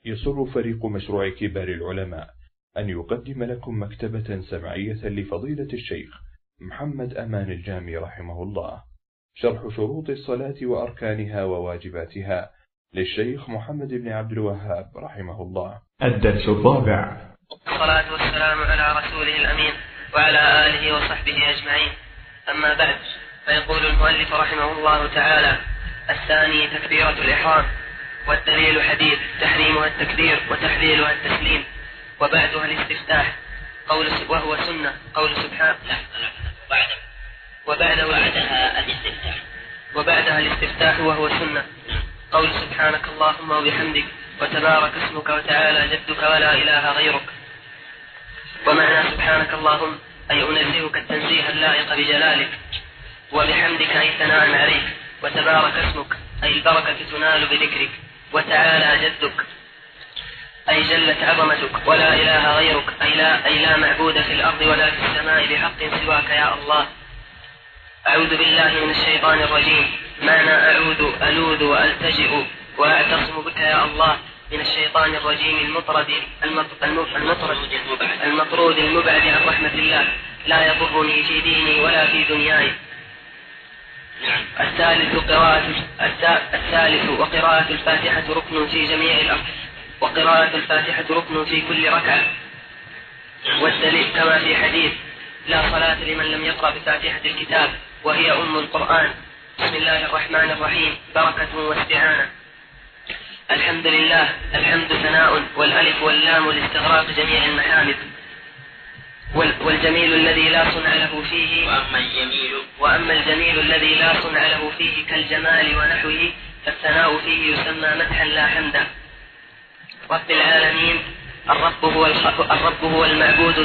يسر فريق مشروع كبار العلماء أن يقدم لكم مكتبة سمعية لفضيلة الشيخ محمد أمان الجامي رحمه الله، شرح شروط الصلاة وأركانها وواجباتها للشيخ محمد بن عبد الوهاب رحمه الله. الدرس الرابع. الصلاة والسلام على رسوله الأمين وعلى آله وصحبه أجمعين، أما بعد، فيقول المؤلف رحمه الله تعالى: الثاني تكبيرة الإحرام، والدليل حديث تحريمها التكبير وتحليلها التسليم، وبعدها الاستفتاح وهو سنة قول سبحانه وبعدها الاستفتاح وهو سنة قول سبحانك اللهم وبحمدك وتبارك اسمك وتعالى جدك ولا إله غيرك. ومعنى سبحانك اللهم أي أنزهك التنزيه اللائق بجلالك، وبحمدك أي ثناء عليك، وتبارك اسمك أي البركة تنال بذكرك، وتعالى جدك أي جلت عظمتك، ولا إله غيرك أي لا معبود في الأرض ولا في السماء بحق سواك يا الله. أعوذ بالله من الشيطان الرجيم، معنى أعوذ ألوذ وألتجئ وأعتصم بك يا الله من الشيطان الرجيم المطرود المبعد عن رحمة الله، لا يضرني في ديني ولا في دنياي. الثالث وقراءة الفاتحة ركن في جميع الأرض، وقراءة الفاتحة ركن في كل ركعة، والدليل كما في حديث لا صلاة لمن لم يقرأ بفاتحة الكتاب وهي أم القرآن. بسم الله الرحمن الرحيم، بركة واستعانة. الحمد لله، الحمد ثناء، والألف واللام لاستغراق جميع المحامد، والجميل الذي لا صنع له فيه، وأما الجميل الذي لا صنع له فيه كالجمال ونحوه فالثناء فيه يسمى مدحا لا حمدا. رب العالمين، الرب هو المعبود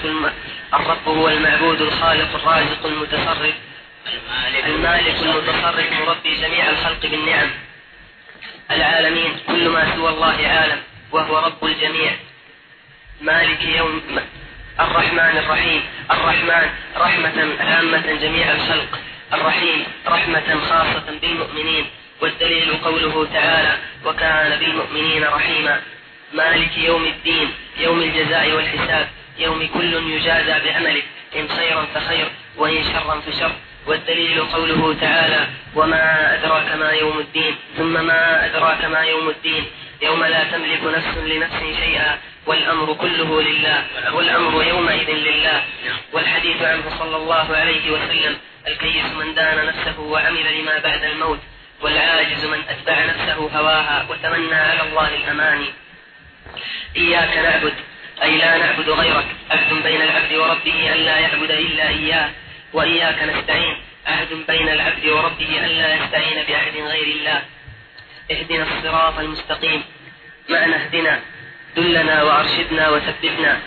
الخالق الرازق المتصرف المالك المتصرف مربي جميع الخلق بالنعم. العالمين كل ما سوى الله عالم، وهو رب الجميع. مالك يوم الرحمن الرحيم، الرحمن رحمة عامة جميع الخلق، الرحيم رحمة خاصة بالمؤمنين، والدليل قوله تعالى: وكان بالمؤمنين رحيما. مالك يوم الدين، يوم الجزاء والحساب، يوم كل يجازى بعمله، إن خيرا فخير وإن شرا فشر، والدليل قوله تعالى: وما أدراك ما يوم الدين، ثم ما أدراك ما يوم الدين، يوم لا تملك نفس لنفس شيئا والأمر كله لله، والأمر يومئذ لله. والحديث عنه صلى الله عليه وسلم: الكيس من دان نفسه وعمل لما بعد الموت، والعاجز من أتبع نفسه هواها وتمنى على الله الأماني. إياك نعبد أي لا نعبد غيرك، عهد بين العبد وربه أن لا يعبد إلا إياه. وإياك نستعين، عهد بين العبد وربه أن لا يستعين بأحد غير الله. اهدنا الصراط المستقيم، معنى اهدنا دلنا وأرشدنا وثبتنا.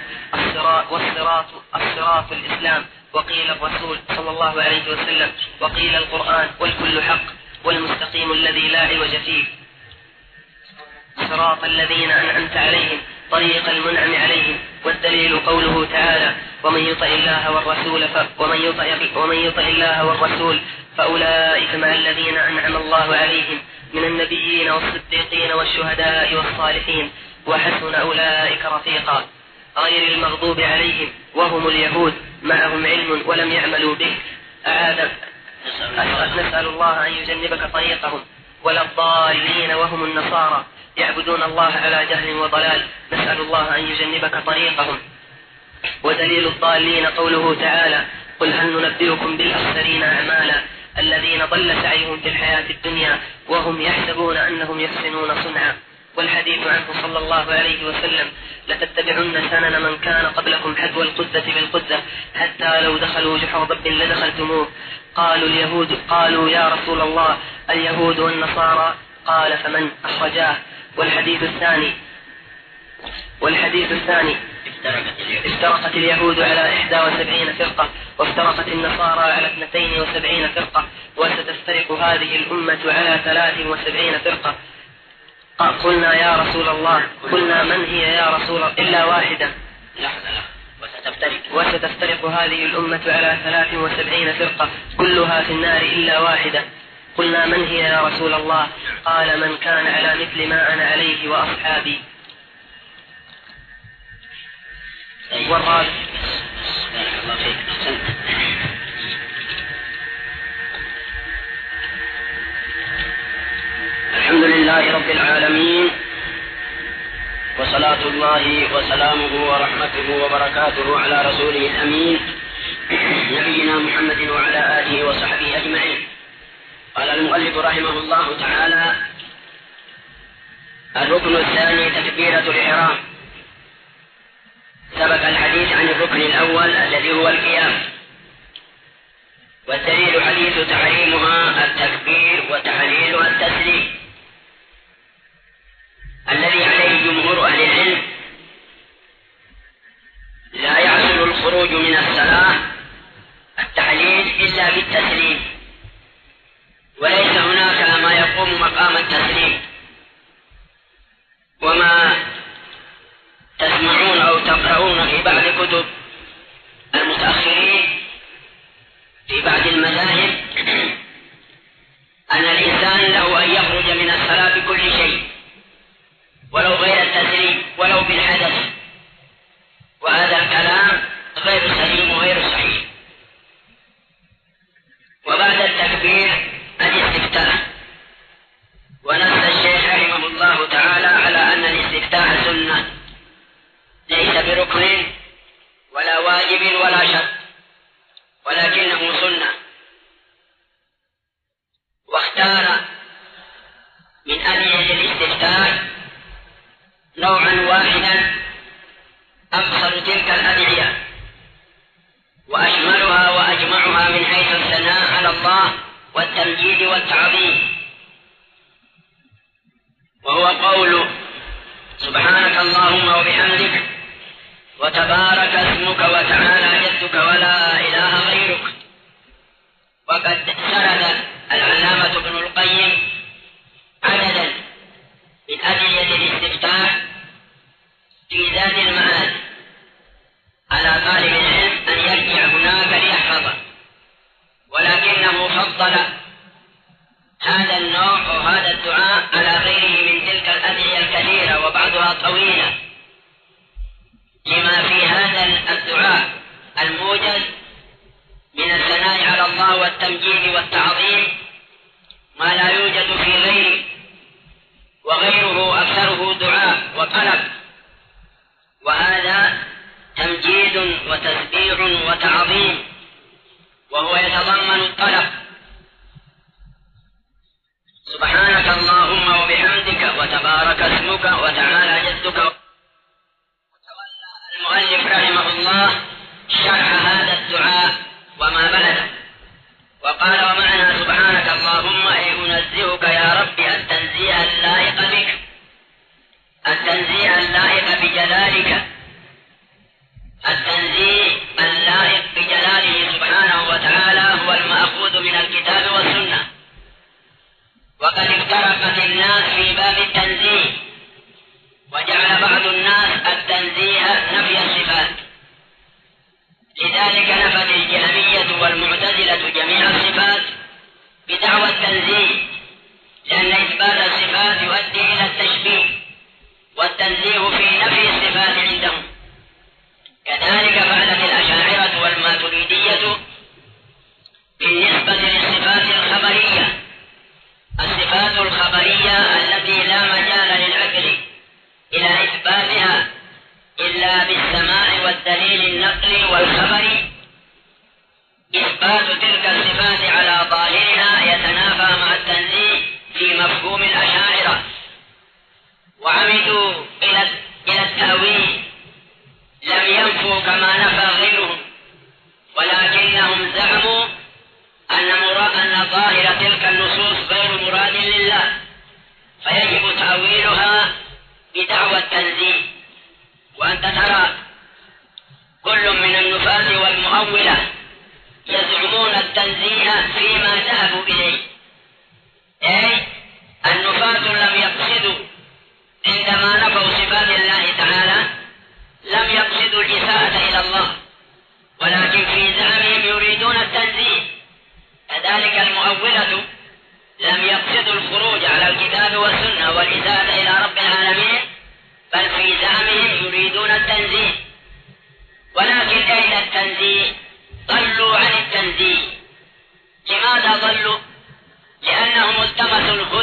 الصراط الإسلام، وقيل الرسول صلى الله عليه وسلم، وقيل القرآن، والكل حق، والمستقيم الذي لا عوج فيه. صراط الذين أنعمت عليهم، طريق المنعم عليهم، والدليل قوله تعالى: ومن يطع الله والرسول فأولئك مع الذين أنعم الله عليهم من النبيين والصديقين والشهداء والصالحين، وحسن أولئك رفيقا. غير المغضوب عليهم وهم اليهود، معهم علم ولم يعملوا به. نسأل الله أن يجنبك طريقهم. ولا الضالين وهم النصارى، يعبدون الله على جهل وضلال، نسأل الله أن يجنبك طريقهم. ودليل الضالين قوله تعالى: قل هل ننبئكم بالأخسرين أعمالا، الذين ضل سعيهم في الحياة الدنيا وهم يحسبون أنهم يحسنون صنعا. والحديث عنه صلى الله عليه وسلم: لتتبعن سنن من كان قبلكم حذو القدة بالقدة، حتى لو دخلوا جحر ضب لدخلتموه. قالوا يا رسول الله اليهود والنصارى؟ قال: فمن؟ أخرجاه. والحديث الثاني افترقت اليهود على 71 فرقة، وافترقت النصارى على 72 فرقة، وستفترق هذه الأمة على 73 فرقة. قلنا يا رسول الله، قلنا من هي يا رسول الله؟ إلا واحدة. وستفترق هذه الأمة على 73 فرقة، كلها في النار إلا واحدة. قلنا من هي يا رسول الله؟ قال: من كان على مثل ما أنا عليه وأصحابي. والرابع. بارك الله فيك. الحمد لله رب العالمين، وصلاة الله وسلامه ورحمته وبركاته على رسوله الأمين نبينا محمد وعلى آله وصحبه أجمعين. قال المؤلف رحمه الله تعالى: الركن الثاني تكبيرة الإحرام. سبق الحديث عن الركن الأول الذي هو القيام، والدليل حديث تحريمها التكبير وتحليلها التسليم، الذي عليه جمهور أهل العلم. لا يحصل الخروج من الصلاة التحليل إلا بالتسليم، وليس هناك ما يقوم مقام التسليم. وما تسمعون أو تقرؤون في بعض كتب المتأخرين في بعض المذاهب أن الإنسان له أن يخرج من الصلاة بكل شيء ولو غير التسليم ولو بالحدث، وهذا الكلام غير سليم وغير صحيح. وبعد التكبير الاستفتاح، ونص الشيخ رحمه الله تعالى على أن الاستفتاح سنة، ليس بركن ولا واجب ولا شرط، ولكنه سنة. واختار من أدعية الاستفتاح نوعا واحدا أقصر تلك الأدعية وأشملها وأجمعها من حيث الثناء على الله والتمجيد والتعظيم، وهو قول سبحانك اللهم وبحمدك وتبارك اسمك وتعالى جدك ولا إله غيرك. وقد سرد العلامة ابن القيم عددا من أدعية الاستفتاح في زاد المعاد، على طالب العلم أن يرجع هناك ليحفظه، ولكنه فضل هذا النوع أو هذا الدعاء على غيره من تلك الأدعية الكثيرة وبعضها طويلة، لما في هذا الدعاء الموجز من الثناء على الله والتمجيد والتعظيم ما لا يوجد في غيره، وغيره أكثره دعاء وطلب، وهذا تمجيد وتسبيح وتعظيم، وهو يتضمن الطلب. سبحانك اللهم وبحمدك وتبارك اسمك وتعالى جدك. وتولى المؤلف رحمه الله شرح هذا الدعاء وما بلده، وقال: ومعنى سبحانك اللهم أي أنزهك يا رب التنزيه اللائق بك، التنزيه اللائق بجلالك، التنزيه اللائق بجلاله سبحانه وتعالى هو المأخوذ من الكتاب والسنة. وقد افترقت الناس في باب التنزيه، وجعل بعض الناس التنزيه نفي الصفات، لذلك نفت الجهمية والمعتزلة جميع الصفات بدعوى التنزيه، لأن إثبات الصفات يؤدي إلى التشبيه، والتنزيه في نفي الصفات عندهم. كذلك فعلت الأشاعرة والماتريدية بالنسبة للصفات الخبرية، الصفات الخبرية التي لا مجال للعقل إلى إثباتها إلا بالسماع والدليل النقلي والخبري. إثبات تلك الصفات على ظاهرها يتنافى مع التنزيه في مفهوم الأشاعرة، وعمدوا إلى التأويل، لم ينفوا كما نفى غيرهم، ولكنهم زعموا أن ظاهر تلك النصوص غير مراد لله، فيجب تأويلها بدعوى التنزيه. وأنت ترى كل من النفاة والمؤولة يزعمون التنزيه فيما ذهبوا إليه، أي النفاة لم يقصدوا عندما نفوا صفات الله تعالى، لم يقصدوا الإساءة إلى الله، ولكن في زعمهم يريدون التنزيه. كذلك المؤولة لم يقصدوا الخروج على الكتاب والسنة والإساءة إلى رب العالمين، بل في زعمهم يريدون التنزيه.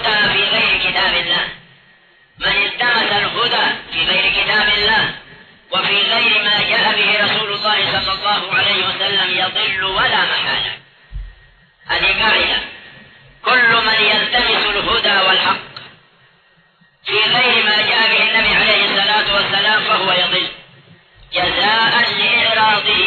الهدى في غير كتاب الله. من التمس الهدى في غير كتاب الله وفي غير ما جاء به رسول الله صلى الله عليه وسلم يضل ولا محالة. هذه قاعدة: كل من يلتمس الهدى والحق في غير ما جاء به النبي عليه الصلاة والسلام فهو يضل جزاء لإعراضه.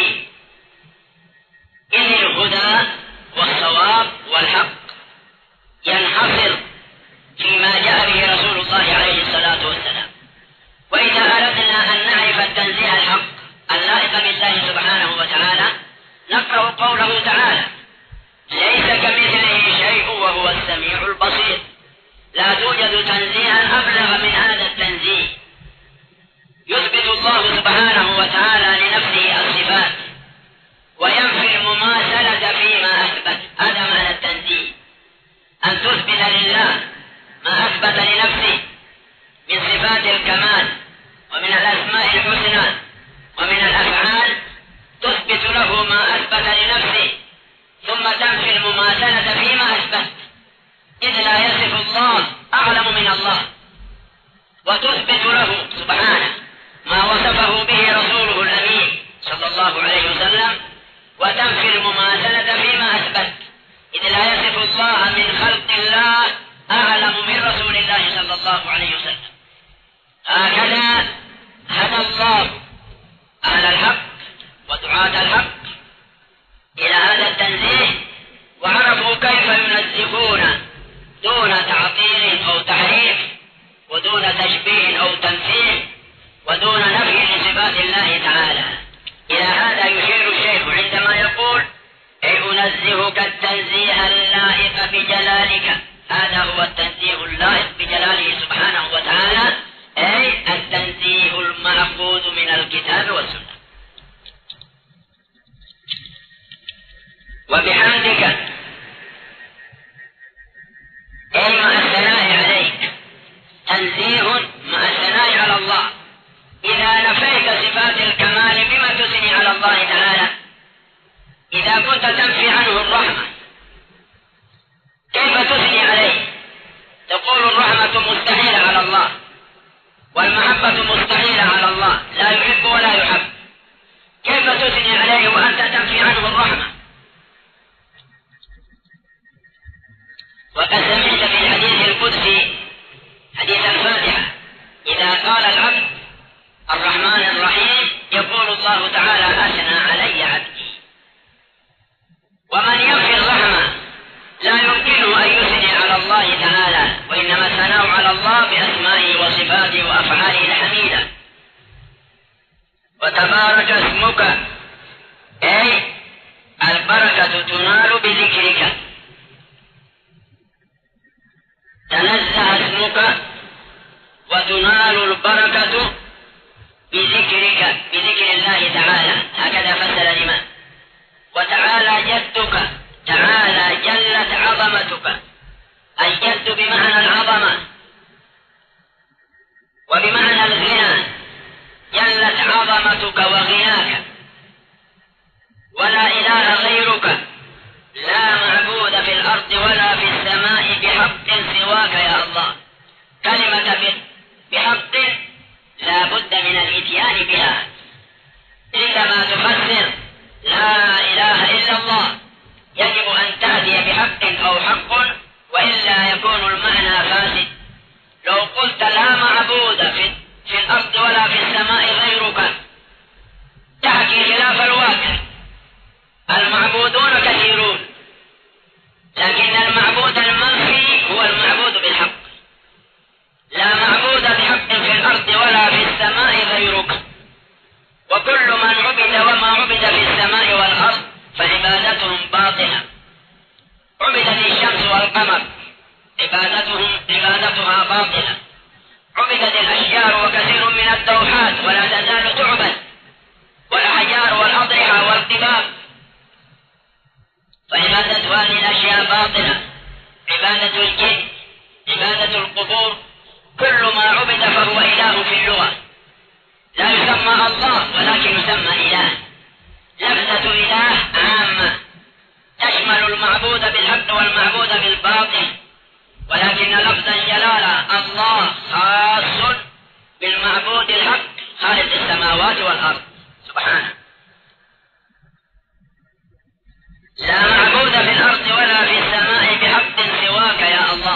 إن الهدى والصواب والحق ينحصر فيما جاء به رسول الله عليه الصلاة والسلام. وإذا أردنا أن نعرف التنزيه الحق اللائق بالله سبحانه وتعالى نقرأ قوله تعالى: ليس كمثله شيء وهو السميع البصير. لا توجد تنزيها أبلغ من هذا التنزيه. يثبت الله سبحانه وتعالى لنفسه الصفات وينفي المماثلة فيما أثبت. هذا معنى التنزيه، أن تثبت لله ما أثبت لنفسه من صفات الكمال ومن الأسماء الحسنى ومن الأفعال، تثبت له ما أثبت لنفسه ثم تنفي المماثلة فيما أثبت، إذ لا يصف الله أعلم من الله، وتثبت له سبحانه ما وصفه به رسوله الأمين صلى الله عليه وسلم، وتنفي المماثلة فيما أثبت، إذ لا يصف الله من خلق الله أعلم من رسول الله صلى الله عليه وسلم. هكذا هدى الله أهل الحق ودعاة الحق إلى هذا التنزيه، وعرفوا كيف ينزهون دون تعطيل أو تحريف ودون تشبيه أو تمثيل ودون نفي لصفات الله تعالى. إلى هذا يشير الشيخ عندما يقول: أي أنزهك التنزيه اللائق بجلالك. هذا هو التنزيه اللائق بجلاله سبحانه وتعالى، أي التنزيه المأخوذ من الكتاب والسنة. وبحمدك أي مع الثناء عليك، تنزيه مع الثناء على الله. إذا نفيت صفات الكمال بما تثني على الله تعالى، إذا كنت تنفي عنه الرحمة كيف تثني عليه؟ تقول الرحمة مستحيلة على الله والمحبة مستحيلة على الله، لا يحب ولا يحب، كيف تثني عليه وأنت تنفي عنه الرحمة؟ وقد سمعت في الحديث القدسي حديث الفاتحة: إذا قال العبد الرحمن الرحيم يقول الله تعالى: أثنى علي عبدي. ومن ينفي الرحمة لا يمكنه أن يثني على الله تعالى، وإنما الثناء على الله بأسمائه وصفاته وأفعاله الحميدة. وتبارك اسمك أي البركة تنال بذكرك، تنزه اسمك وتنال البركة بذكرك، بذكر الله تعالى. هكذا فسر الإمام. وتعالى جدك، تعالى جلت عظمتك، الجد بمعنى العظمة وبمعنى الغنى، جلت عظمتك وغناك، ولا إله غيرك، لا معبود في الأرض ولا في السماء بحق سواك يا الله. كلمة بحق لا بد من الإتيان بها، عندما تفسر لا إله إلا الله يجب أن تأتي بحق أو حق، وإلا يكون المعنى فاسد. لو قلت لا معبود في الأرض ولا في السماء غيرك تحكي خلاف الواقع. المعبودون كثيرون، لكن المعبود المنفي هو المعبود بالحق. لا معبود بحق في الأرض ولا في السماء غيرك، وكل من عبد وما عبد في السماء والأرض فعبادتهم باطلة. عبدت الشمس والقمر عبادتها باطلة، عبدت الأشجار وكثير من الدوحات ولا تزال تعبد، والأحجار والأضرحة والقباب، فعبادة هذه الأشياء باطلة. عبادة الجن، عبادة القبور، كل ما عبد فهو إله في اللغة، لا يسمى الله ولكن يسمى إله. لفظة إله عامة تشمل المعبود بالحق والمعبود بالباطل، ولكن لفظ الجلالة الله خاص بالمعبود الحق خالق السماوات والأرض سبحانه. لا معبود في الأرض ولا في السماء بحق سواك يا الله.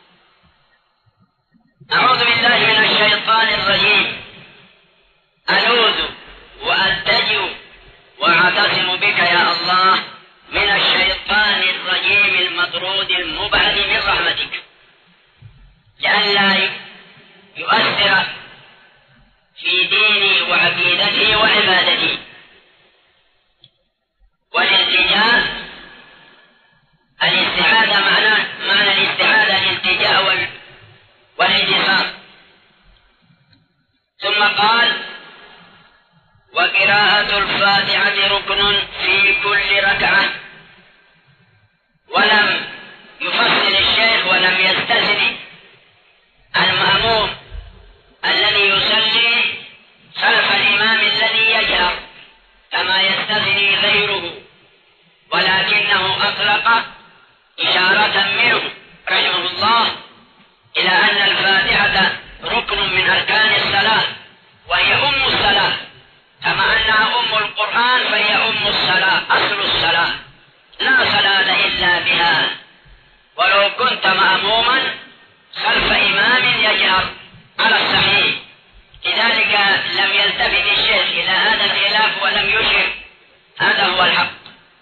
أعوذ بالله من الشيطان الرجيم. ألوذ وأتجه وأعتصم بك يا الله من الشيطان الرجيم المطرود المبعد من رحمتك، لئلا يؤثر في ديني وعقيدتي وعبادتي. والالتجاء الاستعاذة معنى الاستعاذة الالتجاء والانتصار. ثم قال وقراءة الفاتحة ركن في كل ركعة، ولم يفصل الشيخ ولم يستثني المأموم الذي يصلي خلف الإمام الذي يجهر كما يستثني غيره، ولكنه أطلق إشارة منه رحمه الله إلى أن الفاتحة ركن من أركان الصلاة وهي أم الصلاة، كما أنها أم القرآن فهي أم الصلاة أصل الصلاة، لا صلاة إلا بها. ولو كنت مأموما خلف إمام يجهر على الصحيح، لذلك لم يلتفت الشيخ إلى هذا الخلاف ولم يشر، هذا هو الحق.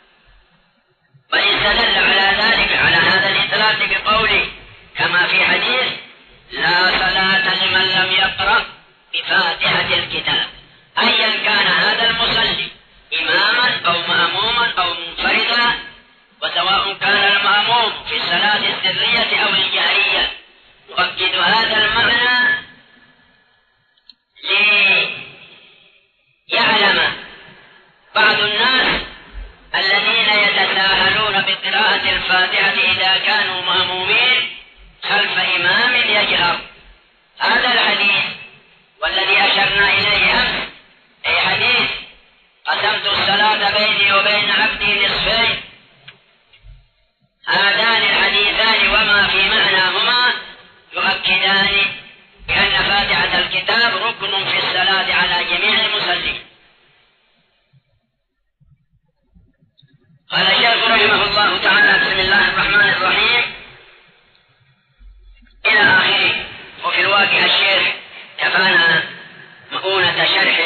واستدل على ذلك على هذا الإطلاق بقوله كما في حديث لا صلاة لمن لم يقرأ بفاتحة الكتاب، أيا كان هذا المصلي إماما أو مأموما أو منفردا، وسواء كان المأموم في الصلاة السرية أو الجهرية. يؤكد هذا المعنى ليعلم بعض الناس الذين يتساهلون بقراءة الفاتحة إذا كانوا مأمومين خلف إمام يجهر. هذا الحديث والذي أشرنا إليه أمس أي حديث قسمت الصلاة بيني وبين عبدي نصفين، هذان الحديثان وما في معناهما يؤكدان بأن فاتحة الكتاب ركن في الصلاة على جميع المصلين. قال الشيخ رحمه الله تعالى بسم الله الرحمن الرحيم إلى آخره. وفي الواقع الشيخ كفانا مؤونة شرح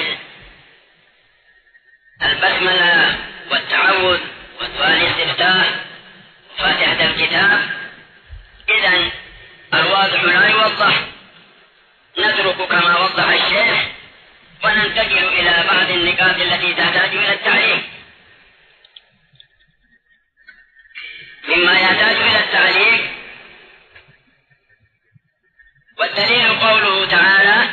البسملة والتعوذ ودعاء الاستفتاح وفاتحة الكتاب، إذن الواضح لا يوضح، نترك كما وضح الشيخ وننتقل إلى بعض النقاط التي تحتاج إلى التعليق. مما يحتاج إلى التعليق والدليل قوله تعالى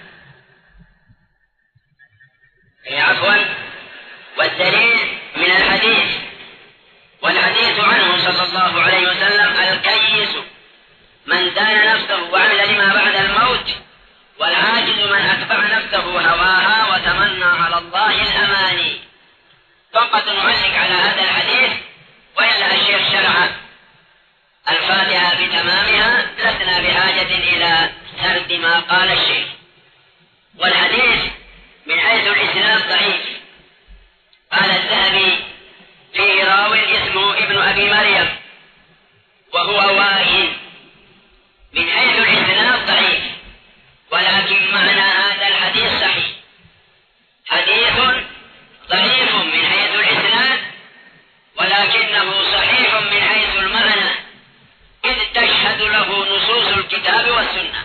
والدليل من الحديث، والحديث عنه صلى الله عليه وسلم الكيس من دان نفسه وعمل لما بعد الموت، والعاجز من أتبع نفسه هواها وتمنى على الله الأماني. فقط نعلق على هذا الحديث، وإلا الشيخ شرع الفاتحة بتمامها، لسنا بحاجة إلى سرد ما قال الشيخ. والحديث من حيث الإسناد ضعيف. قال الذهبي فيه راو اسمه ابن أبي مريم وهو واهن، من حيث الإسناد ضعيف، ولكن معنى هذا الحديث صحيح. حديث ضعيف من حيث الإسناد ولكنه صحيح من حيث المعنى، إذ تشهد له نصوص الكتاب والسنة.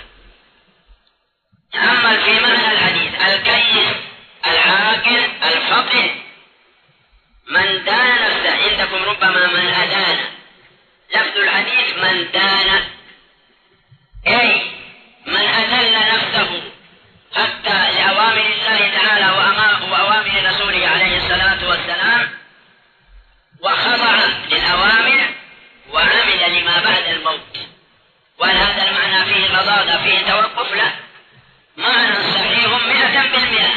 تأمل في معنى الحديث الكيس العاقل الفطن من دان نفسه، عندكم ربما من أدان، لفظ الحديث من دان أي من أذل نفسه حتى لأوامر الله تعالى وأوامر رسوله عليه الصلاة والسلام، وخضع للأوامر وعمل لما بعد الموت. وهذا المعنى فيه غضاضة فيه توقف، لا، معنى صحيح 100%.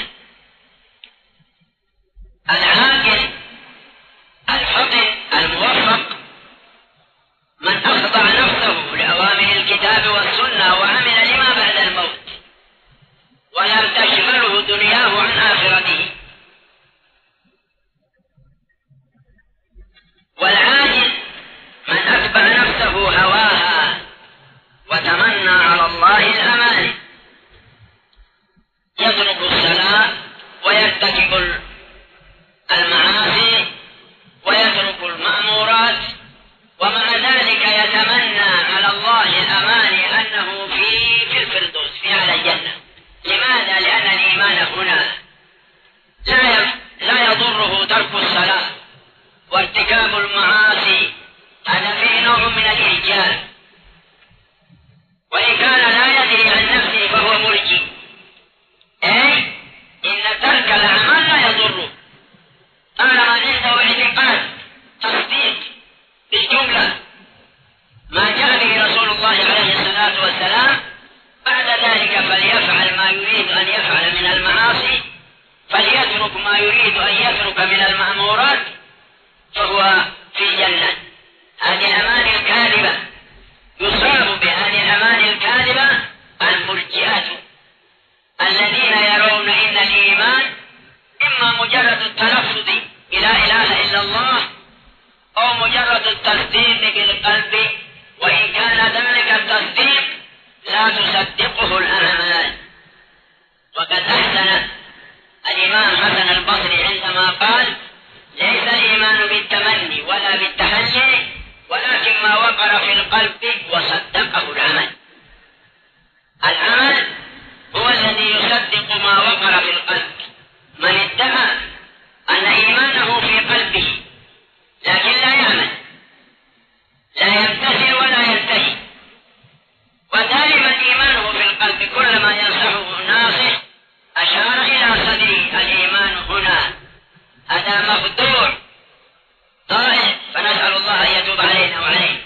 العاقل الفطن الموفق من أخضع نفسه لأوامر ولم تشغله دنياه عن آخرته. والعاجز من أتبع نفسه هواها وتمنى على الله الأماني، يترك الصلاة ويرتكب المعاصي ويترك المأمورات، ومع ذلك يتمنى على الله الأماني أنه في الفردوس في أعلى الجنة. لماذا؟ لأن الإيمان هنا لا يضره ترك الصلاة وارتكاب المعاصي، هذا فيه نوع من الإرجاء، وإن كان لا يدري عن نفسه فهو مرجي، أي إن ترك العمل لا يضره طالما عنده اعتقاد تصديق بالجملة ما جاء به رسول الله عليه الصلاة والسلام. بعد ذلك فليفعل ما يريد أن يفعل من المعاصي، فليترك ما يريد أن يترك من المأمورات، فهو في الجنة. هذه الأماني الكاذبة يصاب بهذه الأماني الكاذبة المرجئة الذين يرون إن الإيمان إما مجرد التلفظ بلا إله إلا الله أو مجرد التصديق بالقلب، وإن كان ذلك التصديق لا تصدقه الأعمال. وقد أحسن الإمام حسن البصري عندما قال: ليس الإيمان بالتمني ولا بالتحلي، ولكن ما وقر في القلب وصدقه العمل. العمل هو الذي يصدق ما وقر في القلب. من ادعى أن إيمانه في قلبه لكن لا يعمل، لا يمتثل ولا ينتهي، ودائما إيمانه في القلب، كلما ينصحه الناصح أشار إلى صدره: الإيمان هنا، هذا مخدوع ضائع، فنسأل الله أن يتوب علينا وعليه.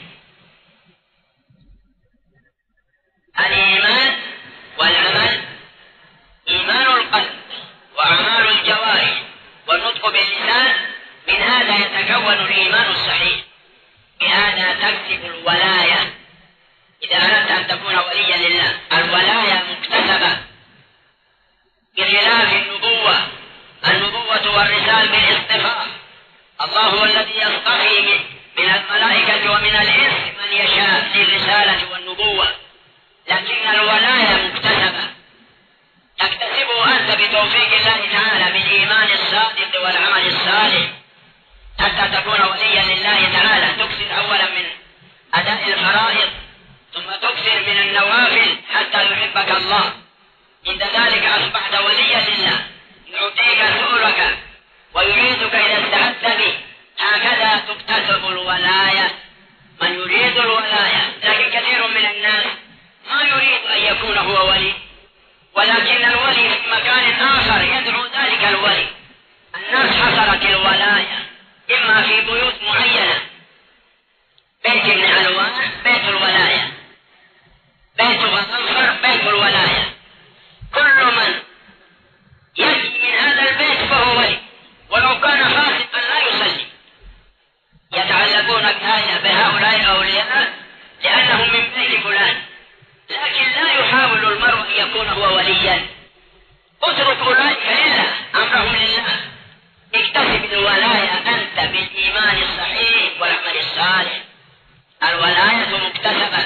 الإيمان والعمل: إيمان القلب وأعمال الجوارح والنطق باللسان، من هذا يتكون الإيمان الصحيح، بهذا تكسب الولاية. إذا أردت أن تكون وليا لله، الولاية مكتسبة بخلاف النبوة. النبوة والرسالة بالاصطفاء، الله هو الذي يصطفي من الملائكة ومن الإنس من يشاء للرسالة والنبوة، لكن الولاية مكتسبة تكتسبه أنت بتوفيق الله تعالى بالإيمان الصادق والعمل الصالح حتى تكون وليا لله تعالى. تكثر أولا من أداء الفرائض، ثم تكثر من النوافل حتى يحبك الله. عند ذلك أصبحت وليا لله، يعطيك سؤلك ويريدك إذا استعدت به. هكذا تكتسب الولاية. من يريد الولاية، لكن كثير من الناس ما يريد أن يكون هو ولي، ولكن الولي في مكان آخر يدعو ذلك الولي. الناس حصلت الولاية إما في بيوت معينة، بيت ابن علوان بيت الولاية، بيت غضنفر بيت الولاية. كل من يجي من هذا البيت فهو ولي، ولو كان فاسقا لا يصلي. يتعلقون بهؤلاء الأولياء لأنهم من بيت فلان، لكن لا يحاول المرء أن يكون هو وليا. اترك أولئك لله، أمرهم لله. اكتسب الولاية أنت بالإيمان الصحيح والعمل الصالح. الولاية مكتسبة.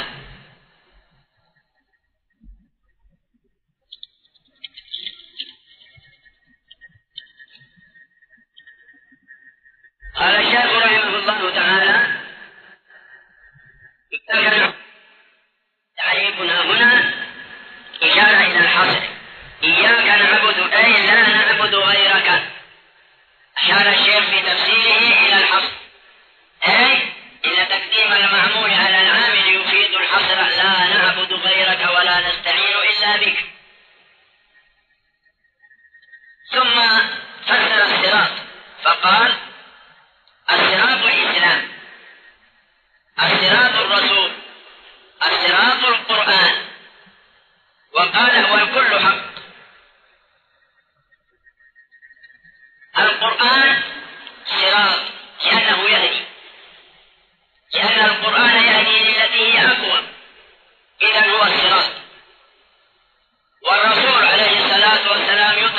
قال الشيخ رحمه الله تعالى: تعريفنا هنا إشارة إلى الحصر. إياك نعبد أي لا نعبد غيرك. أشار الشيخ في تفسيره إلى الحصر، أي إن تقديم المعمول على العامل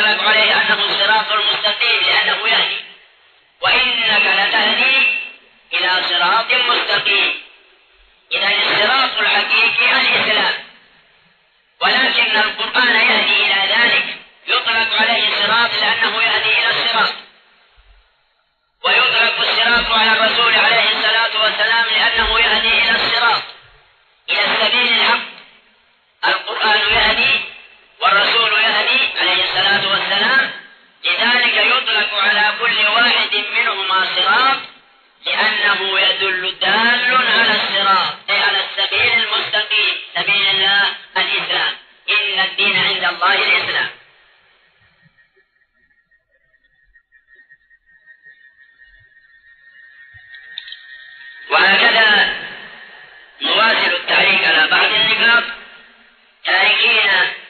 يطلق عليه أنه الصراط المستقيم لأنه يهدي، وإنك لتهدي إلى صراط مستقيم. إذا الصراط الحقيقي الإسلام، ولكن القرآن يهدي إلى ذلك، يطلق عليه الصراط لأنه يهدي إلى الصراط، ويطلق الصراط على الرسول عليه الصلاة والسلام لأنه يهدي إلى الصراط، إلى السبيل الحق. القرآن يهدي والرسول يهدي عليه الصلاة والسلام، لذلك يطلق على كل واحد منهما صراط، لأنه يدل دال على الصراط، أي على السبيل المستقيم، سبيل الله الإسلام. إن الدين عند الله الإسلام. وهكذا نواصل التعليق على بعض النقاط تاركين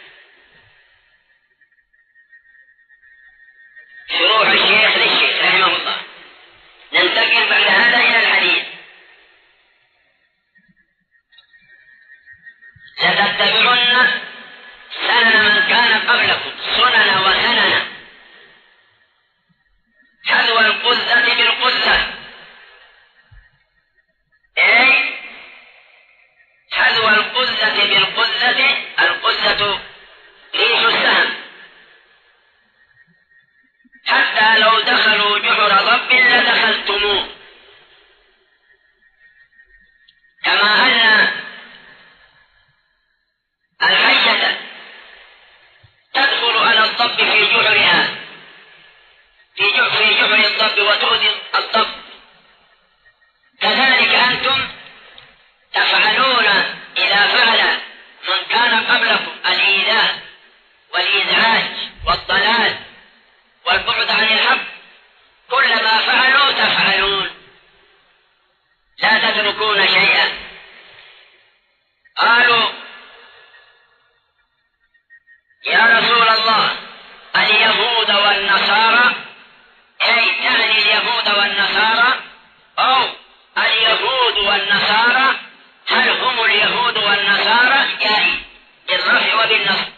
شروح الشيخ للشيخ رحمه الله. ننتقل بعد هذا إلى الحديث. لتتبعن سنن من كان قبلكم سنن وسنن حذو القزة بالقزة، أي حذو القزة بالقزة. القزة ريش السهم، حتى لو دخلوا جحر ضب لدخلتموه. كما أن الحية تدخل على الضب في جحرها، في جحر الضب وتؤذي الضب، كذلك أنتم تفعلون إذا فعل من كان قبلكم الإيذاء والإزعاج والضلال والبعد عن الحق، كلما فعلوا تفعلون، لا تتركون شيئا. قالوا يا رسول الله اليهود والنصارى، أي تعني اليهود والنصارى، أو اليهود والنصارى، هل هم اليهود والنصارى؟ يعني بالرفع وبالنصب،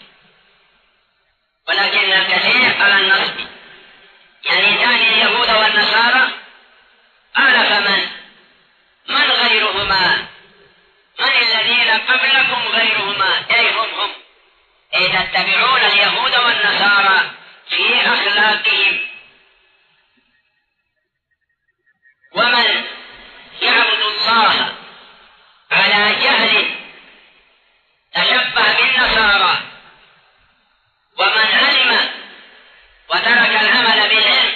ولكن الكثير على النصب، يعني تعني اليهود والنصارى. قال من غيرهما؟ من الذين قبلكم غيرهما؟ أي هم أي تتبعون اليهود والنصارى في أخلاقهم. ومن يعبد الله على جهل تشبه بالنصارى، ومن علم وترك العمل بالعلم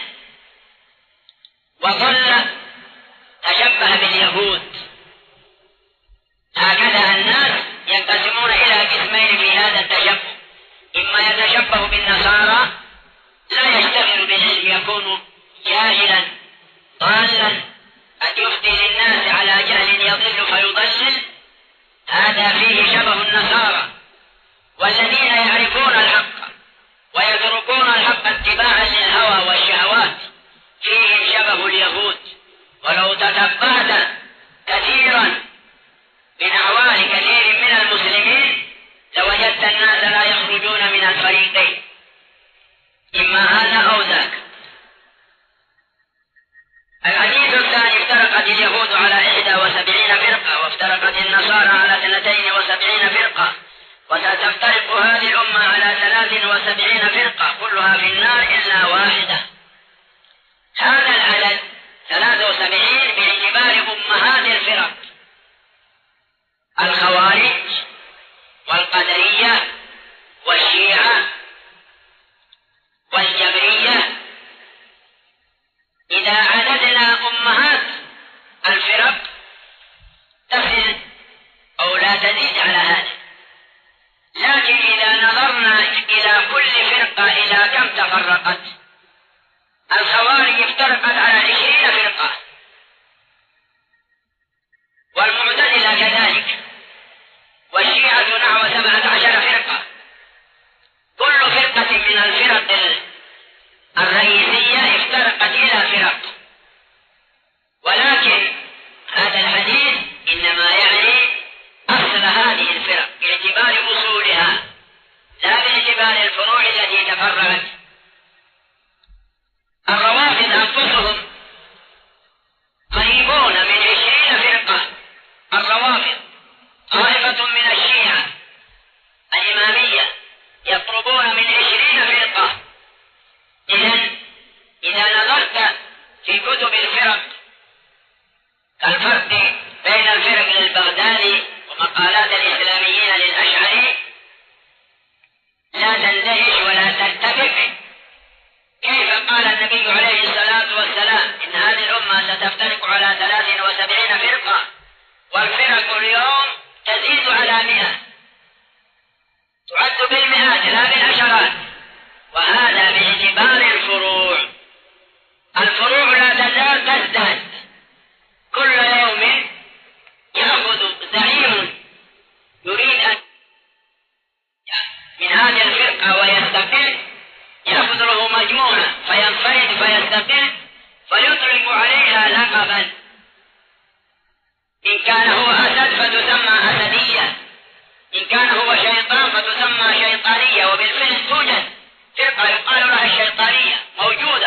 وضل تشبه باليهود. هكذا الناس ينقسمون إلى قسمين في هذا التشبه: إما يتشبه بالنصارى لا يشتغل بالعلم، يكون جاهلا ضالا، قد يفتي للناس على جهل يضل فيضلل، هذا فيه شبه النصارى. والذين يعرفون الحق ويتركون الحق اتباعا للهوى والشهوات فيهم شبه اليهود. ولو تتبعت كثيرا من أحوال كثير من المسلمين لوجدت الناس لا يخرجون من الفريقين، إما هذا أو ذاك. الحديث الثاني: افترقت اليهود على 71 فرقة، وافترقت النصارى على 72 فرقة، وستفترق هذه الأمة على 73 فرقة، كلها في النار إلا واحدة. هذا العدد 73 باعتبار أمهات الفرق: الخوارج والقدرية والشيعة والجبرية. إذا عددنا أمهات الفرق تصل أو لا تزيد على هذا، لكن إذا نظرنا إلى كل فرقة إلى كم تفرقت، الخوارج افترقت على 20 فرقة، والمعتزلة كذلك، والشيعة نحو 17 فرقة. كل فرقة من الفرق الرئيسية افترقت إلى فرق، ولكن هذا الحديث إنما يعني أصل هذه الفرق باعتبار أصولها، لا باعتبار الفروع التي تفرعت كتب الفرق كالفرق بين الفرق للبغدادي ومقالات الإسلاميين للأشعري لا تندهش ولا ترتبك. كيف قال النبي عليه الصلاة والسلام إن هذه الأمة ستفترق على 73 فرقة والفرق اليوم تزيد على 100 تعد بالمئات لا بالعشرات، وهذا باعتبار الفروع. الفروع لا تزال تزداد، كل يوم يأخذ زعيم يريد أن من هذه الفرقة ويستقل يأخذ له مجموعة فينفرد فيستقل فيطلق عليها لقبا، إن كان هو أسد فتسمى أسدية، إن كان هو شيطان فتسمى شيطانية، وبالفعل توجد فرقة يقال لها الشيطانية موجودة.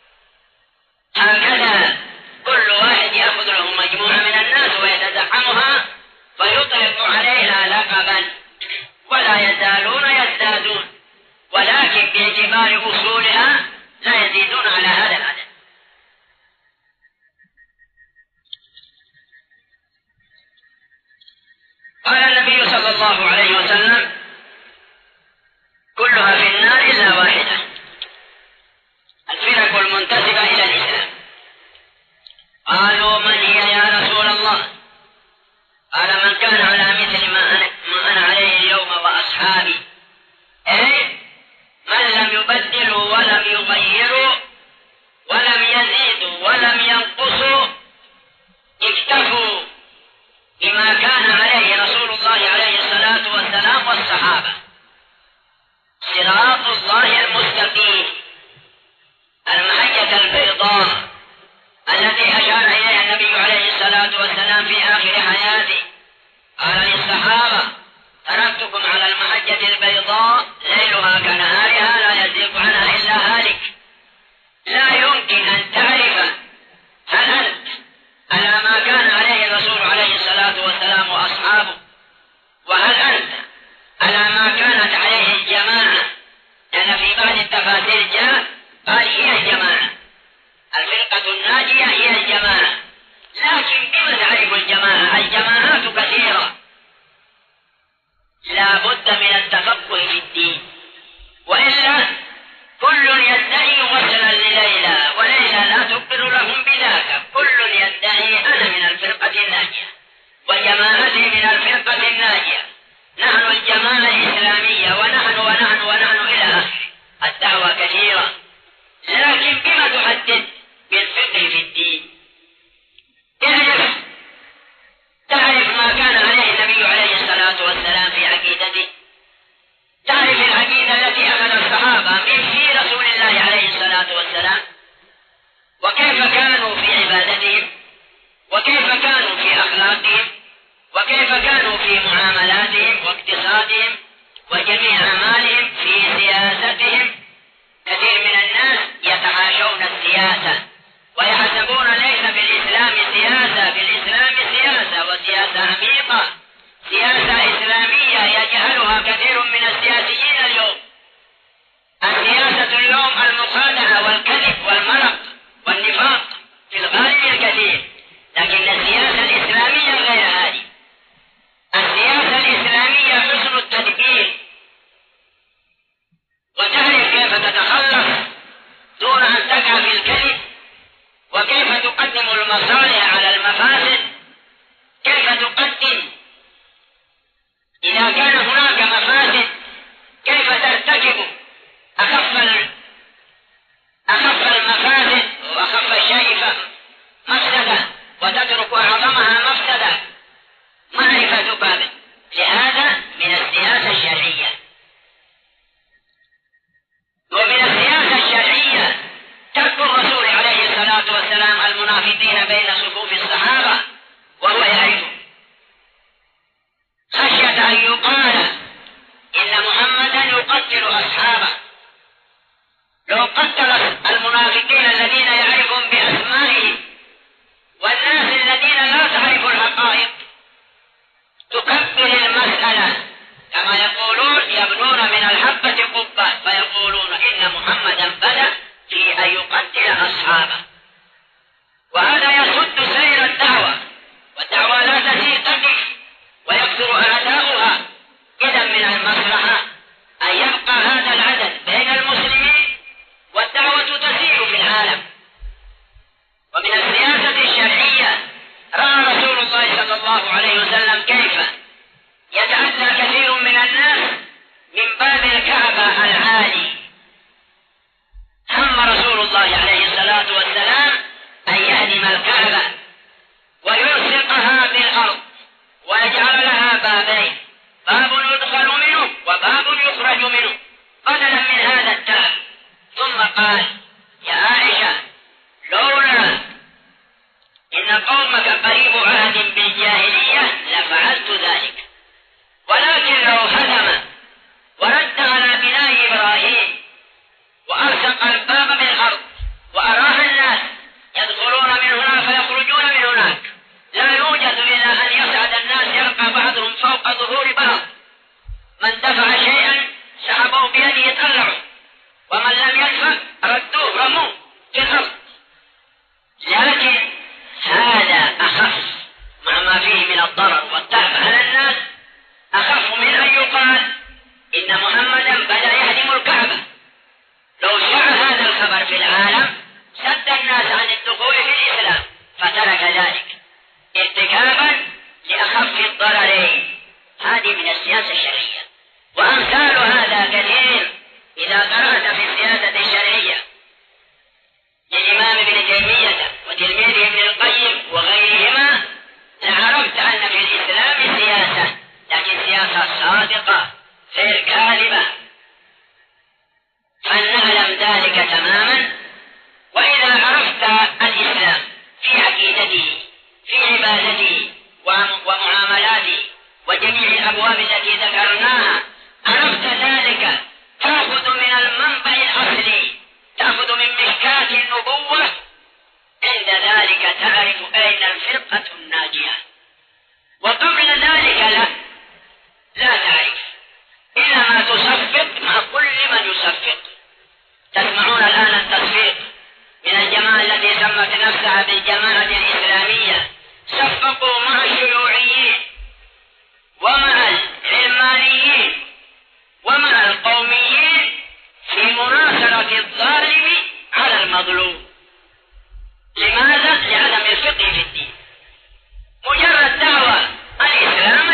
هكذا كل واحد يأخذ له مجموعة من الناس ويتزعمها فيطلق عليها لقبا، ولا يزالون يزدادون، ولكن باعتبار أصولها لا يزيدون على هذا العدد. قال النبي صلى الله عليه وسلم كلها في النار إلا واحدة، الفرق المنتسبة إلى الإسلام. قالوا من هي يا رسول الله؟ قال من كان على مثل ما أنا عليه اليوم وأصحابي، أي من لم يبدلوا ولم يغيروا ولم يزيدوا ولم ينقصوا، اكتفوا بما كان عليه رسول الله عليه الصلاة والسلام والصحابة، صراط الله المستقيم، المحجة البيضاء التي أشار إليها النبي عليه الصلاة والسلام في آخر حياته. قال للصحابة تركتكم على المحجة البيضاء ليلها كنهارها لا يزيغ عنها إلا هالك. لا يمكن أن تعرف هل أنت على ما كان عليه الرسول عليه الصلاة والسلام وأصحابه، وهل أنت على ما كانت عليه الجماعة، لأن في بعض التفاسير جاء قال هي الجماعة، الفرقة الناجية هي الجماعة. لكن بما تعرف الجماعة؟ الجماعات كثيرة، لا بد من التفقه في الدين، وإلا كل يدعي وصلا لليلى وليلى لا تقر لهم بذاك. كل يدعي أنا من الفرقة الناجية وجماعتي من الفرقة الناجية، نحن الجماعة الإسلامية ونحن إلى آخره. الدعوة كثيرة، لكن بما تحدد؟ بالفقه في الدين. تعرف ما كان عليه النبي عليه الصلاة والسلام في عقيدته، تعرف العقيدة التي أخذ الصحابة من في رسول الله عليه الصلاة والسلام، وكيف كانوا في عبادتهم، وكيف كانوا في أخلاقهم، وكيف كانوا في معاملاتهم واقتصادهم وجميع أعمالهم، في سياستهم. كثير من الناس يتحاشون السياسة ويحسبون ليس في الإسلام سياسة، في الإسلام سياسة، وسياسة عميقة، سياسة إسلامية يجهلها كثير من السياسيين اليوم. السياسة اليوم المخادعة والكذب والمرق والنفاق في الغالب الكثير، لكن السياسة الإسلامية غير هذه. السياسة الإسلامية حسن التدبير، وتعرف كيف تتخلص دون أن تقع في الكذب، وكيف تقدم المصالح على المفاسد، كيف تقدم إذا كان هناك مفاسد كيف ترتكب أخف المفاسد وأخف الشيء مفسدة وتترك أعظمها مفسدة. معرفة باب لهذا من السياسة الشرعية. ومن السياسة الشرعية ترك الرسول عليه الصلاة والسلام المنافقين بين صفوف الصحابة وهو يعرف، خشية أن يقال إن محمدا يقتل أصحابه. لو قتل المنافقين الذين يعرفهم بأسمائهم والناس الذين لا تعرف الحقائق تكبر المسألة، كما يقولون يبنون من الحبة قبة، فيقولون إن محمدا بدأ في أن يقتل أصحابه. فقال: يا عائشة، لولا إن قومك قريب عهد بالجاهلية لفعلت ذلك، ولكن لو هدم ورد على بناء إبراهيم وألصق الباب بالأرض وأراها الناس يدخلون من هنا فيخرجون من هناك، لا يوجد إلا أن يصعد الناس يرقى بعضهم فوق ظهور بعض، من دفع شيئا سحبوه بيده طلعوا، ومن لم يدفع ردوه رموه في الأرض. لكن هذا أخف مع ما فيه من الضرر والتعب على الناس، أخف من أن يقال إن محمدا بدأ يهدم الكعبة. لو شاع هذا الخبر في العالم سد الناس عن الدخول في الإسلام، فترك ذلك ارتكابا لأخف الضررين. هذه من السياسة الشرعية، وأمثال هذا كثير. إذا قرأت في السياسة الشرعية للإمام ابن تيمية وتلميذه ابن القيم وغيرهما لعرفت أن في الإسلام سياسة، لكن سياسة صادقة غير كاذبة، فلنعلم ذلك تماما. وإذا عرفت الإسلام في عقيدته في عبادته ومعاملاته وجميع الأبواب التي ذكرناها، عرفت ذلك تأخذ من المنبع الأصلي، تأخذ من مشكاة النبوة. عند ذلك تعرف أين الفرقة الناجية، وقبل ذلك لا تعرف إلا ما تصفق مع كل من يصفق. تسمعون الآن التصفيق من الجماعة التي سمت نفسها بالجماعة الإسلامية، صفقوا مع الشيوعيين ومع العلمانيين ومع القوميين في مناصرة الظالم على المظلوم. لماذا؟ لعدم الفقه في الدين. مجرد دعوة الإسلام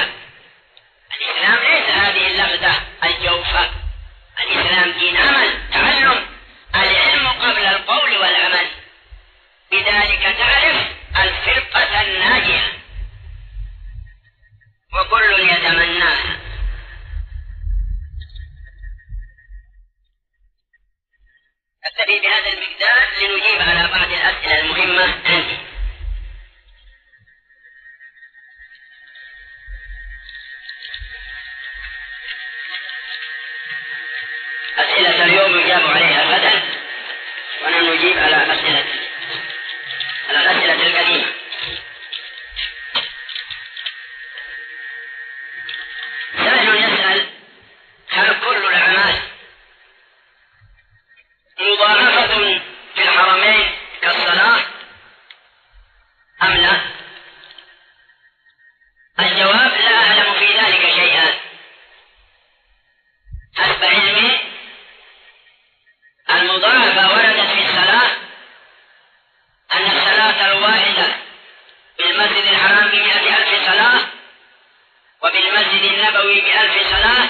ليس هذه اللغزة الجوفاء. الإسلام دين عمل، تعلم، العلم قبل القول والعمل. بذلك تعرف الفرقة الناجية، وكل يتمناها. أكتفي بهذا المقدار لنجيب على بعض الأسئلة المهمة عندي. أسئلة اليوم يجاب عليها غدا، ونجيب على الأسئلة القديمة. سائل يسأل: هل كل الأعمال مضاعفة في الحرمين كالصلاة أم لا؟ الجواب: لا أعلم في ذلك شيئا. حسب علمي المضاعفة وردت في الصلاة أن الصلاة الواحدة بالمسجد الحرام ب100,000 صلاة، وبالمسجد النبوي ب1000 صلاة،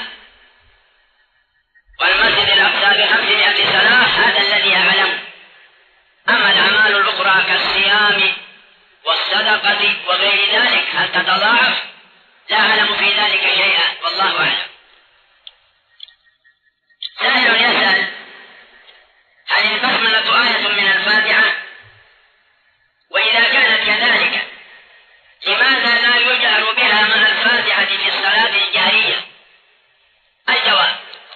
والمسجد الأقصى ب500 صلاة. هذا الذي أعلم. أما الأعمال الأخرى كالصيام والصدقة وغير ذلك هل تتضاعف؟ لا أعلم في ذلك شيئا، والله أعلم. سائل يسأل: هل البسملة آية من الفاتحة؟ وإذا كانت كذلك لماذا لا يجهر بها مع الفاتحة في الصلاة الجارية؟ الجواب: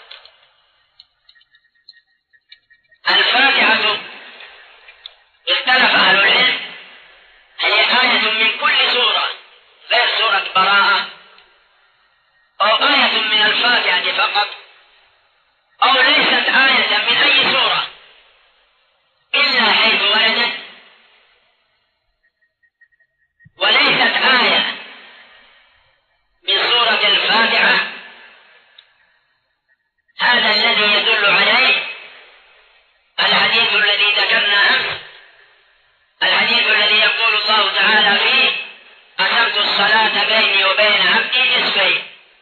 الفاتحة اختلف أهل العلم هل هي آية من كل سورة غير سورة براءة، أو آية من الفاتحة فقط، أو ليست آية من أي سورة إلا حيث وردت، وليست آية من سورة الفاتحة. هذا الذي يدل عليه الحديث الذي ذكرنا أمس، الحديث الذي يقول الله تعالى فيه: قسمت الصلاة بيني وبين عبدي نصفين.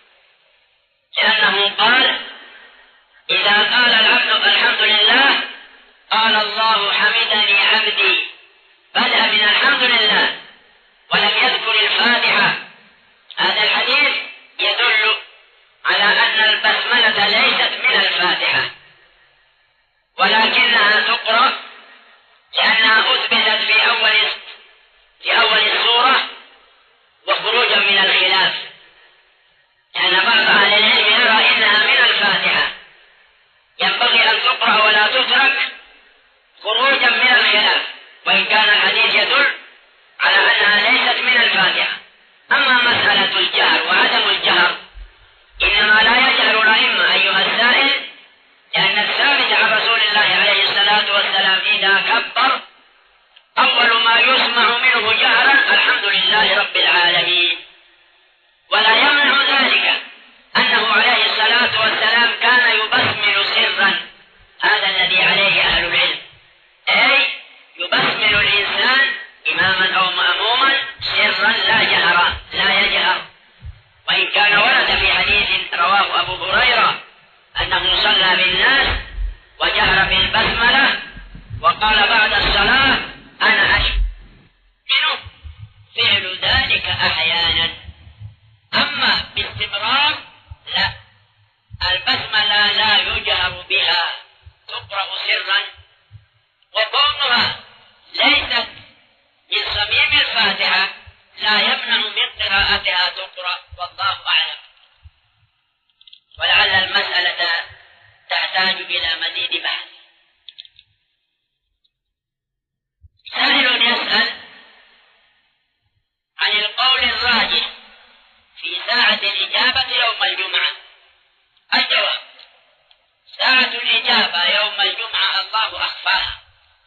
لأنه قال: إذا قال العبد الحمد لله قال الله حمدني عبدي، بدأ من الحمد لله ولم يذكر الفاتحة. هذا الحديث يدل على أن البسملة ليست من الفاتحة. ولكنها تقرأ لأنها أثبتت في أول السورة وخروجا من الخلاف، لأن بعض أهل العلم يرى إنها من الفاتحة ينبغي أن تقرأ ولا تترك خروجا من الخلاف، وإن كان الحديث يدل على أنها ليست من الفاتحة. أما مسألة الجهر وعدم الجهر إنما لا يجهر الأئمة أيها السائل، لأن الثابت عن رسول الله عليه الصلاة والسلام إذا كبر أول ما يسمع منه جهرا الحمد لله رب العالمين. ولا يمنع ذلك أنه عليه الصلاة والسلام كان يبسمل سرا، هذا الذي عليه أهل العلم، أي يبسمل الإنسان إماما أو مأموما سرا لا يجهر. وإن كان ورد في حديث رواه أبو هريرة أنه صلى بالناس وجهر بالبسملة وقال بعد الصلاة أنا أشهد منه فعل ذلك أحيانا، أما باستمرار لا، البسملة لا يجهر بها، تقرأ سرا، وكونها ليست من صميم الفاتحة لا يمنع من قراءتها تقرأ، والله أعلم. ولعل المسألة تحتاج إلى مزيد بحث. سائل يسأل عن القول الراجح في ساعة الإجابة يوم الجمعة. الجواب: ساعة الإجابة يوم الجمعة الله أخفاها،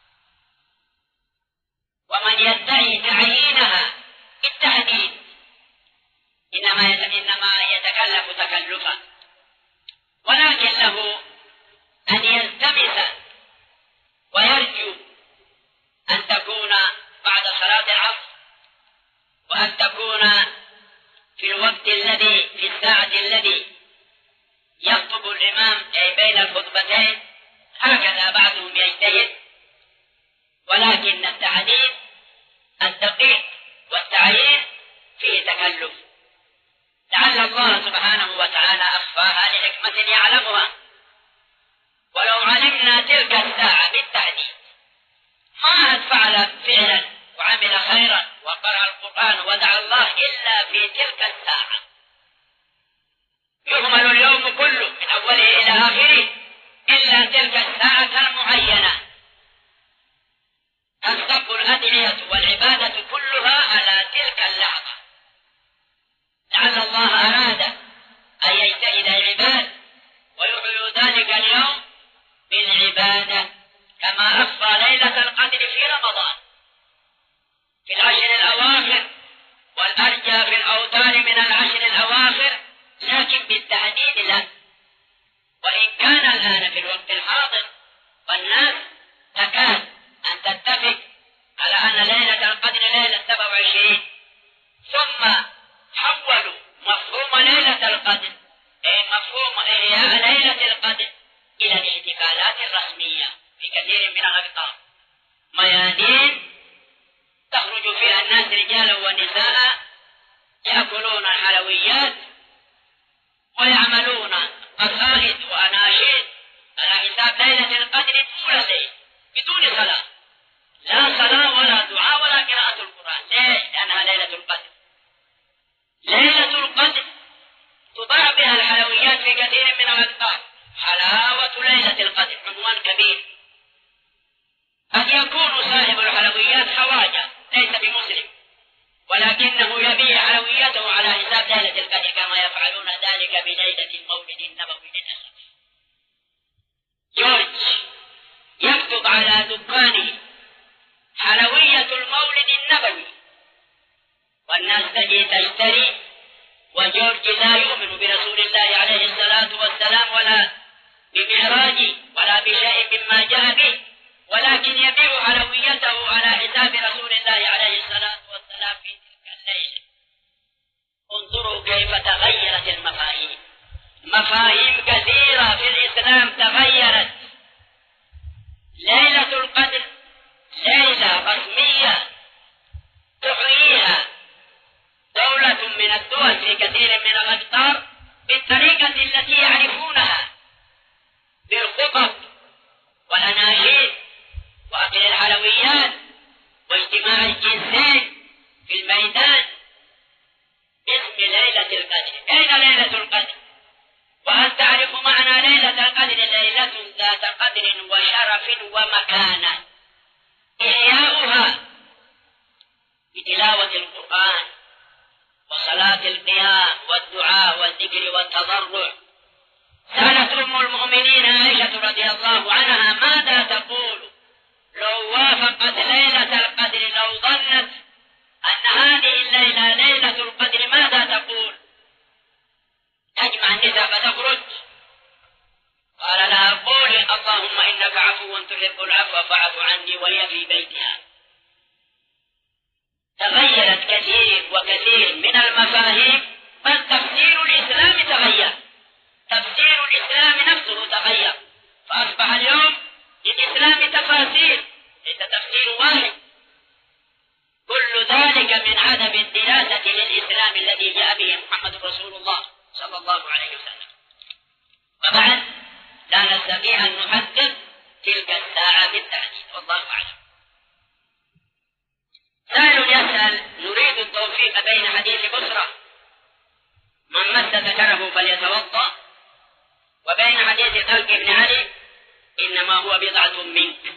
ومن يدعي تعيينها بالتحديد إنما يتكلف تكلفا، ولكن له أن يلتمس ويرجو أن تكون بعد صلاة العصر، وأن تكون في الوقت الذي في الساعة الذي يخطب الإمام أي بين الخطبتين، هكذا بعضهم يجتهد. ولكن التحديد الدقيق والتعيين فيه تكلف، لعل الله سبحانه وتعالى أخفاها لحكمة يعلمها. ولو علمنا تلك الساعة بالتحديد ما أحد فعل فعلا وعمل خيرا وقرأ القرآن ودعا الله إلا في تلك الساعة. يهمل اليوم كله من أوله إلى آخره إلا تلك الساعة المعينة، تصب الأدعية والعبادة كلها على تلك اللحظة. لعل الله أراد أن يجتهد العباد ويحيوا ذلك اليوم بالعبادة، كما أخفى ليلة القدر في رمضان في العشر الأواخر، والأرجى في الأوتار من العشر الأواخر، لكن بالتحديد لا. وإن كان الآن في الوقت الحاضر والناس تكاد أن تتفق على أن ليلة القدر ليلة 27، ثم حولوا مفهوم ليلة القدر أي مفهوم إحياء ليلة القدر إلى الاحتفالات الرسمية في كثير من الأقطار، ميادين تخرج فيها الناس رجالا ونساء يأكلون الحلويات ويعملون قصائد وأناشيد على حساب ليلة القدر طول الليل بدون صلاة، لا صلاة ولا دعاء ولا قراءة القرآن. ليش؟ لأنها ليلة القدر. ليلة القدر تضاع بها الحلويات في كثير من الأقطار. حلاوة ليلة القدر عنوان كبير. قد يكون صاحب الحلويات خواجة ليس بمسلم، ولكنه يبيع حلوياته على حساب ليلة القدر، كما يفعلون ذلك بليلة المولد النبوي للأسف. جورج يكتب على دكانه حلوية المولد النبوي، والناس تجي تشتري، وجورج لا يؤمن برسول الله عليه الصلاة والسلام ولا بمعراجه ولا بشيء مما جاء به، ولكن يبيع حلويته على حساب رسول الله عليه الصلاة والسلام في تلك الليلة. انظروا كيف تغيرت المفاهيم، مفاهيم كثيرة في الإسلام تغيرت. ليلة القدر ليلة رسمية تحييها دولة من الدول في كثير من الأقطار بالطريقة التي يعرفونها بالخطب ذات قدر وشرف ومكانة، إحياؤها بتلاوة القرآن وصلاة القيام والدعاء والذكر والتضرع. سألت أم المؤمنين عائشة رضي الله عنها ماذا تقول لو وافقت ليلة القدر، لو ظنت أن هذه الليلة ليلة القدر ماذا تقول؟ تجمع النساء فتخرج. قال لها قولي اللهم إنك عفو تحب العفو فاعف عني، وهي في بيتها. تغيرت كثير وكثير من المفاهيم، بل تفسير الإسلام تغير، تفسير الإسلام نفسه تغير، فأصبح اليوم للإسلام تفاسير ليس تفسير واحد. كل ذلك من عدم الدراسة للإسلام الذي جاء به محمد رسول الله صلى الله عليه وسلم. وبعد لا نستطيع أن نحدد تلك الساعة بالتحديد، والله أعلم. سائل يسأل نريد التوفيق بين حديث بصرى من مس ذكره فليتوضأ وبين حديث طلق بن علي إنما هو بضعة منك.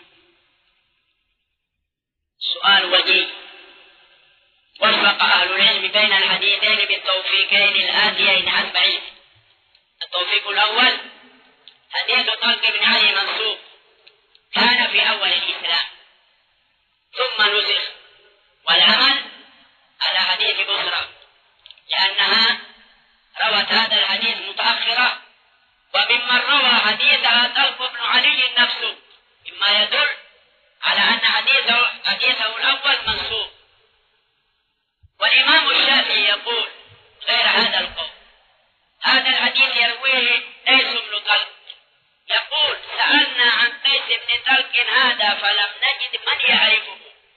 سؤال وجيه. وفق أهل العلم بين الحديثين بالتوفيقين الآتيين حسب علم. التوفيق الأول حديث طلق بن علي منسوخ، كان في أول الإسلام ثم نسخ، والعمل على حديث بصرى لأنها روت هذا الحديث متأخرة، وممن روى حديثها طلق بن علي نفسه، مما يدل على أن حديثه الأول منسوخ. والإمام الشافعي يقول غير هذا القول، هذا الحديث يرويه قيس بن طلق، يقول سألنا عن قيس بن طلق هذا فلم نجد من يعرفه.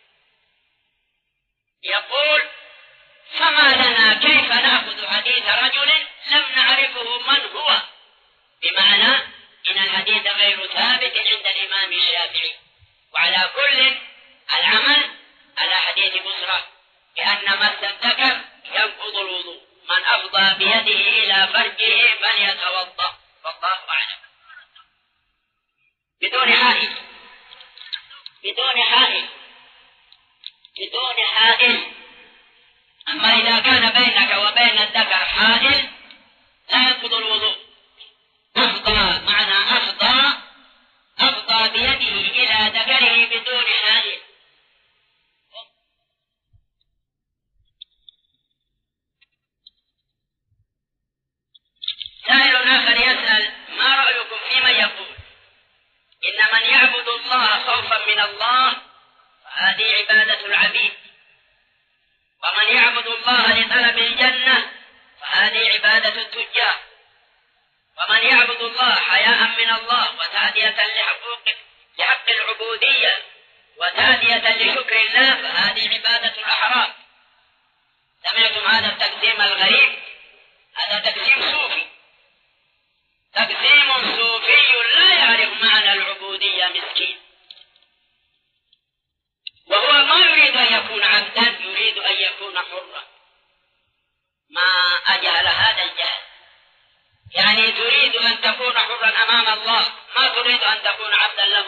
يقول فما لنا كيف نأخذ حديث رجل لم نعرفه من هو، بمعنى إن الحديث غير ثابت عند الإمام الشافعي. وعلى كل العمل على حديث بصرى، لأن مس الذكر ينقض الوضوء، من أفضى بيده إلى فرجه فليتوضأ، والله أعلم. بدون حائل، بدون حائل، بدون حائل. أما إذا كان بينك وبين الذكر حائل لا ينقض الوضوء. أفضى معنى أفضى بيده إلى ذكره بدون حائل. سائل آخر يسأل ما رأيكم في من يقول إن من يعبد الله خوفا من الله فهذه عبادة العبيد، ومن يعبد الله لطلب الجنة فهذه عبادة التجار، ومن يعبد الله حياء من الله وتأدية لحق العبودية وتأدية لشكر الله فهذه عبادة الأحرار. سمعتم هذا التقسيم الغريب؟ هذا تقسيم صوفي، تقسيم صوفي لا يعرف معنى العبودية مسكين، وهو ما يريد أن يكون عبدا، يريد أن يكون حرا. ما أجعل هذا الجهل، يعني تريد أن تكون حرا أمام الله، ما تريد أن تكون عبدا له.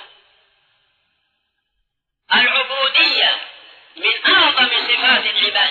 العبودية من أعظم صفات العباد،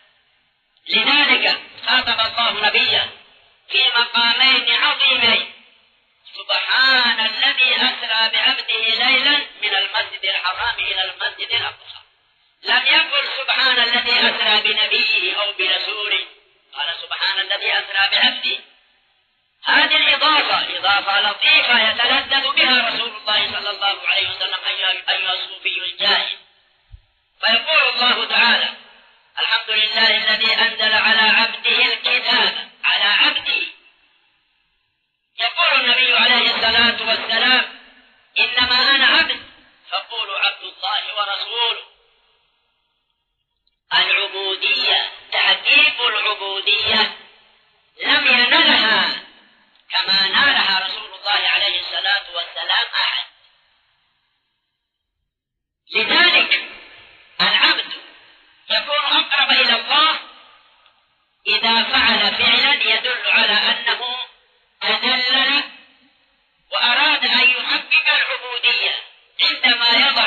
لذلك خاطب الله نبيه في مقامين عظيمين: سبحان الذي أسرى بعبده ليلا من المسجد الحرام إلى المسجد الأقصى. لم يقل سبحان الذي أسرى بنبيه أو برسوله، قال سبحان الذي أسرى بعبده. هذه الإضافة إضافة لطيفة يتلذذ بها رسول الله صلى الله عليه وسلم أيها الصوفي الجاهل. فيقول الله تعالى: الحمد لله الذي أنزل على عبده الكتاب، على عبده. يقول النبي عليه الصلاة والسلام: إنما أنا عبد فقولوا عبد الله ورسوله. العبودية، تحقيق العبودية لم ينلها كما نالها رسول الله عليه الصلاة والسلام أحد. لذلك العبد يكون أقرب إلى الله إذا فعل فعلا يدل على أنه تذلل وأراد أن يحقق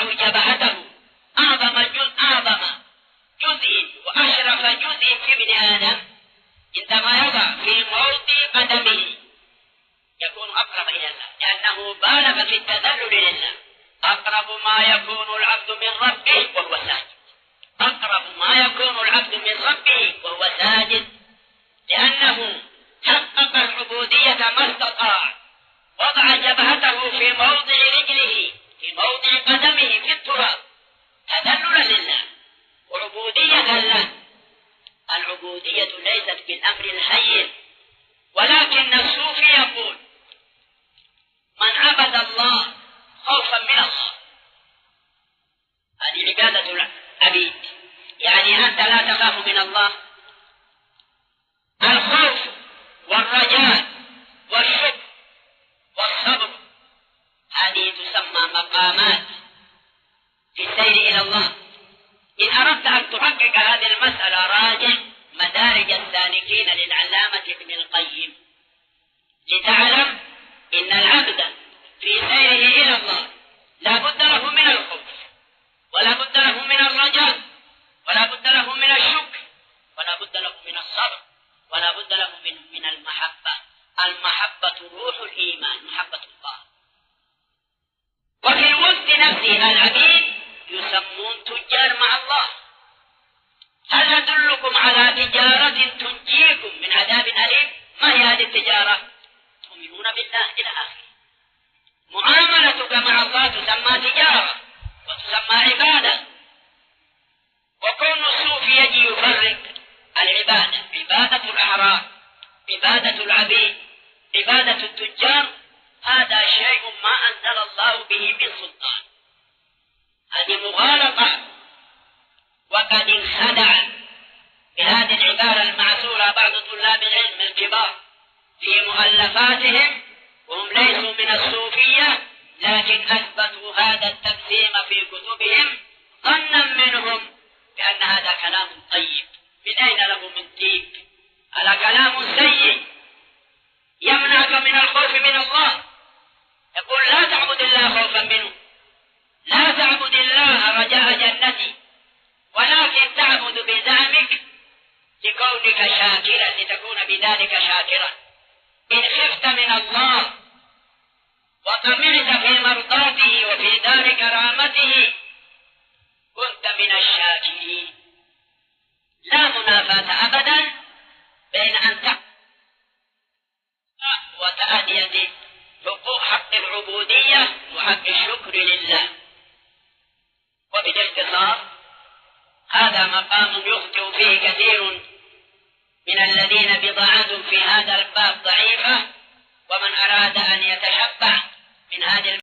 يضع جبهته أعظم جزء وأشرف جزء في ابن آدم عندما يضع في موضع قدمه يكون أقرب إلى الله، لأنه بالغ في التذلل لله. أقرب ما يكون العبد من ربه وهو ساجد، أقرب ما يكون العبد من ربه وهو ساجد، لأنه حقق العبودية ما استطاع، وضع جبهته في موضع رجله في موضع قدمه في التراب تذللا لله وعبودية له. العبودية ليست بالأمر الهين، ولكن الصوفي يقول من عبد الله خوفا من الله، هذه عبادة العبيد، يعني أنت لا تخاف من الله. الخوف والرجاء والشكر والصبر هذه تسمى مقامات في السير إلى الله. إن أردت أن تحقق هذه المسألة راجع مدارج السالكين للعلامة ابن القيم لتعلم إن العبد في سيره إلى الله لا بد له من الخوف، ولا بد له من الرجاء، ولا بد له من الشكر، ولا بد له من الصبر، ولا بد له من المحبة. المحبة روح الإيمان، محبة الله. وفي الوقت نفسه العبيد يسمون تجار مع الله. هل أدلكم على تجارة تنجيكم من عذاب أليم؟ ما هي هذه التجارة؟ تؤمنون بالله إلى آخره. معاملتك مع الله تسمى تجارة وتسمى عبادة. وكل الصوفي يجي يفرق العبادة، عبادة الأعراب، عبادة العبيد، عبادة التجار، هذا شيء ما أنزل الله به من سلطان. هذه مغالطة، وقد انخدع بهذه العبارة المعسولة بعض طلاب العلم الكبار في مؤلفاتهم، وهم ليسوا من الصوفية لكن أثبتوا هذا التقسيم في كتبهم ظنا منهم بأن هذا كلام طيب. من أين له من طيب؟ هذا كلام سيء يمنعك من الخوف من الله. يقول لا تعبد الله خوفا منه، لا تعبد الله رجاء جنتي، ولكن تعبد بزعمك لكونك شاكرا، لتكون بذلك شاكرا. إن خفت من الله وطمعت في مرضاته وفي دار كرامته كنت من الشاكرين. لا منافاة أبدا بين أن تعبد وتأدية حقوق حق العبودية وحق الشكر لله. وبالاختصار هذا مقام يخطئ فيه كثير من الذين بضاعتهم في هذا الباب ضعيفة، ومن أراد أن يتشبع من هذه